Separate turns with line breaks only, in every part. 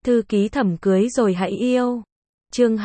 Thư ký Thẩm cưới rồi hãy yêu. Chương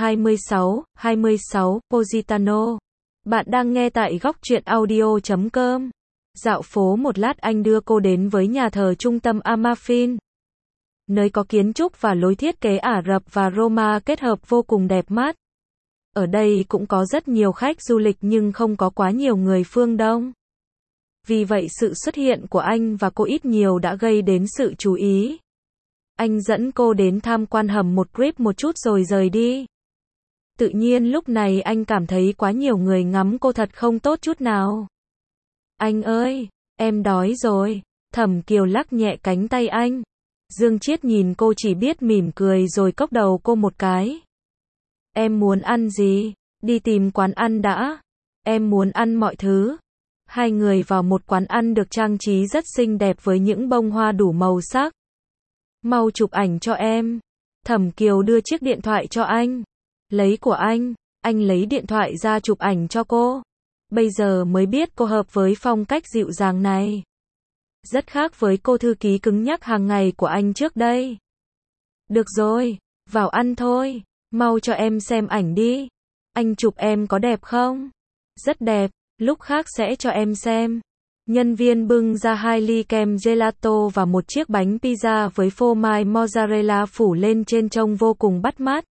26, Positano. Bạn đang nghe tại góc truyện audio.com. Dạo phố một lát anh đưa cô đến với nhà thờ trung tâm Amalfi. Nơi có kiến trúc và lối thiết kế Ả Rập và Roma kết hợp vô cùng đẹp mắt. Ở đây cũng có rất nhiều khách du lịch nhưng không có quá nhiều người phương Đông. Vì vậy sự xuất hiện của anh và cô ít nhiều đã gây đến sự chú ý. Anh dẫn cô đến tham quan hầm một grip một chút rồi rời đi. Tự nhiên lúc này anh cảm thấy quá nhiều người ngắm cô thật không tốt chút nào. Anh ơi, em đói rồi. Thẩm Kiều lắc nhẹ cánh tay anh. Dương Chiết nhìn cô chỉ biết mỉm cười rồi cốc đầu cô một cái. Em muốn ăn gì? Đi tìm quán ăn đã. Em muốn ăn mọi thứ. Hai người vào một quán ăn được trang trí rất xinh đẹp với những bông hoa đủ màu sắc. Mau chụp ảnh cho em. Thẩm Kiều đưa chiếc điện thoại cho anh. Lấy của anh lấy điện thoại ra chụp ảnh cho cô. Bây giờ mới biết cô hợp với phong cách dịu dàng này. Rất khác với cô thư ký cứng nhắc hàng ngày của anh trước đây. Được rồi, vào ăn thôi. Mau cho em xem ảnh đi. Anh chụp em có đẹp không? Rất đẹp, lúc khác sẽ cho em xem. Nhân viên bưng ra 2 ly kem gelato và một chiếc bánh pizza với phô mai mozzarella phủ lên trên trông vô cùng bắt mắt.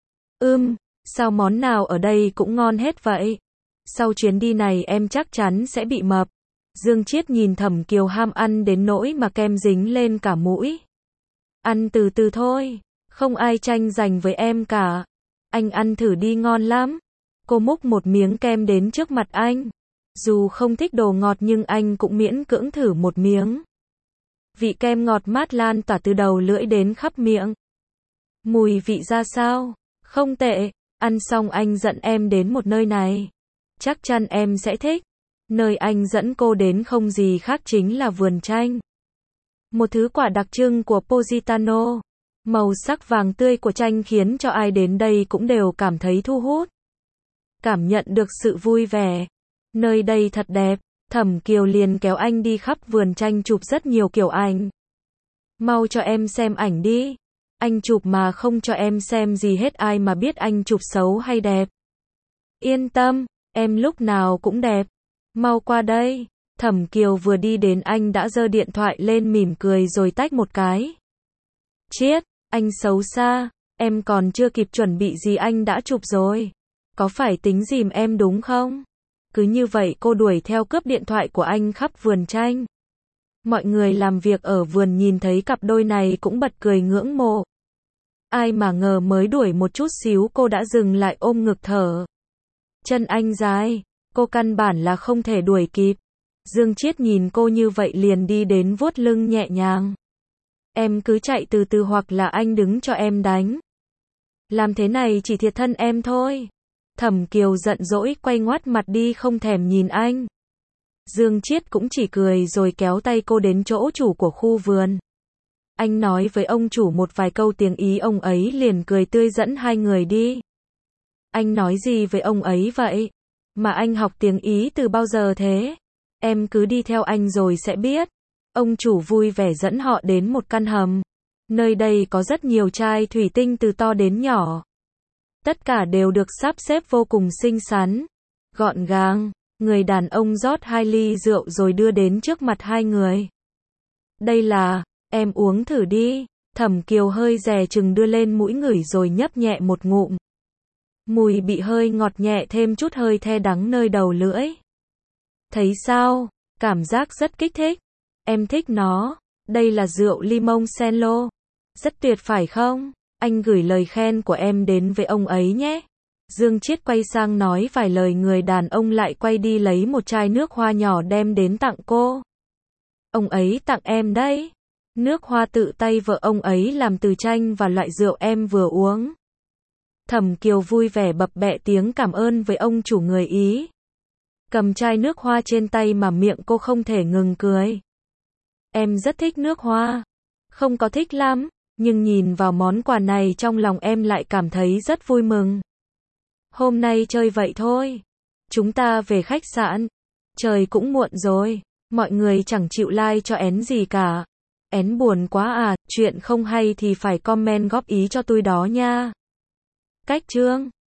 Sao món nào ở đây cũng ngon hết vậy? Sau chuyến đi này em chắc chắn sẽ bị mập. Dương Chiết nhìn Thẩm Kiều ham ăn đến nỗi mà kem dính lên cả mũi. Ăn từ từ thôi, không ai tranh giành với em cả. Anh ăn thử đi, ngon lắm. Cô múc một miếng kem đến trước mặt anh. Dù không thích đồ ngọt nhưng anh cũng miễn cưỡng thử một miếng. Vị kem ngọt mát lan tỏa từ đầu lưỡi đến khắp miệng. Mùi vị ra sao? Không tệ. Ăn xong anh dẫn em đến một nơi này. Chắc chắn em sẽ thích. Nơi anh dẫn cô đến không gì khác chính là vườn chanh. Một thứ quả đặc trưng của Positano. Màu sắc vàng tươi của chanh khiến cho ai đến đây cũng đều cảm thấy thu hút. Cảm nhận được sự vui vẻ. Nơi đây thật đẹp. Thẩm Kiều liền kéo anh đi khắp vườn chanh chụp rất nhiều kiểu ảnh. Mau cho em xem ảnh đi. Anh chụp mà không cho em xem gì hết, ai mà biết anh chụp xấu hay đẹp. Yên tâm, em lúc nào cũng đẹp. Mau qua đây. Thẩm Kiều vừa đi đến anh đã giơ điện thoại lên mỉm cười rồi tách một cái. Chiết, anh xấu xa, em còn chưa kịp chuẩn bị gì anh đã chụp rồi. Có phải tính dìm em đúng không? Cứ như vậy cô đuổi theo cướp điện thoại của anh khắp vườn chanh. Mọi người làm việc ở vườn nhìn thấy cặp đôi này cũng bật cười ngưỡng mộ. Ai mà ngờ mới đuổi một chút xíu cô đã dừng lại ôm ngực thở. Chân anh dài, cô căn bản là không thể đuổi kịp. Dương Chiết nhìn cô như vậy liền đi đến vuốt lưng nhẹ nhàng. Em cứ chạy từ từ hoặc là anh đứng cho em đánh. Làm thế này chỉ thiệt thân em thôi. Thẩm Kiều giận dỗi quay ngoắt mặt đi không thèm nhìn anh. Dương Chiết cũng chỉ cười rồi kéo tay cô đến chỗ chủ của khu vườn. Anh nói với ông chủ một vài câu tiếng Ý, ông ấy liền cười tươi dẫn hai người đi. Anh nói gì với ông ấy vậy? Mà anh học tiếng Ý từ bao giờ thế? Em cứ đi theo anh rồi sẽ biết. Ông chủ vui vẻ dẫn họ đến một căn hầm. Nơi đây có rất nhiều chai thủy tinh từ to đến nhỏ. Tất cả đều được sắp xếp vô cùng xinh xắn, gọn gàng. Người đàn ông rót 2 ly rượu rồi đưa đến trước mặt hai người. Đây là, em uống thử đi. Thẩm Kiều hơi dè chừng đưa lên mũi ngửi rồi nhấp nhẹ một ngụm. Mùi bị hơi ngọt nhẹ thêm chút hơi the đắng nơi đầu lưỡi. Thấy sao? Cảm giác rất kích thích. Em thích nó. Đây là rượu limon Senlo. Rất tuyệt phải không? Anh gửi lời khen của em đến với ông ấy nhé. Dương Chiết quay sang nói vài lời, người đàn ông lại quay đi lấy một chai nước hoa nhỏ đem đến tặng cô. Ông ấy tặng em đấy. Nước hoa tự tay vợ ông ấy làm từ chanh và loại rượu em vừa uống. Thẩm Kiều vui vẻ bập bẹ tiếng cảm ơn với ông chủ người Ý. Cầm chai nước hoa trên tay mà miệng cô không thể ngừng cười. Em rất thích nước hoa. Không có thích lắm, nhưng nhìn vào món quà này trong lòng em lại cảm thấy rất vui mừng. Hôm nay chơi vậy thôi. Chúng ta về khách sạn. Trời cũng muộn rồi. Mọi người chẳng chịu like cho én gì cả. Én buồn quá à, chuyện không hay thì phải comment góp ý cho tôi đó nha. Cách chương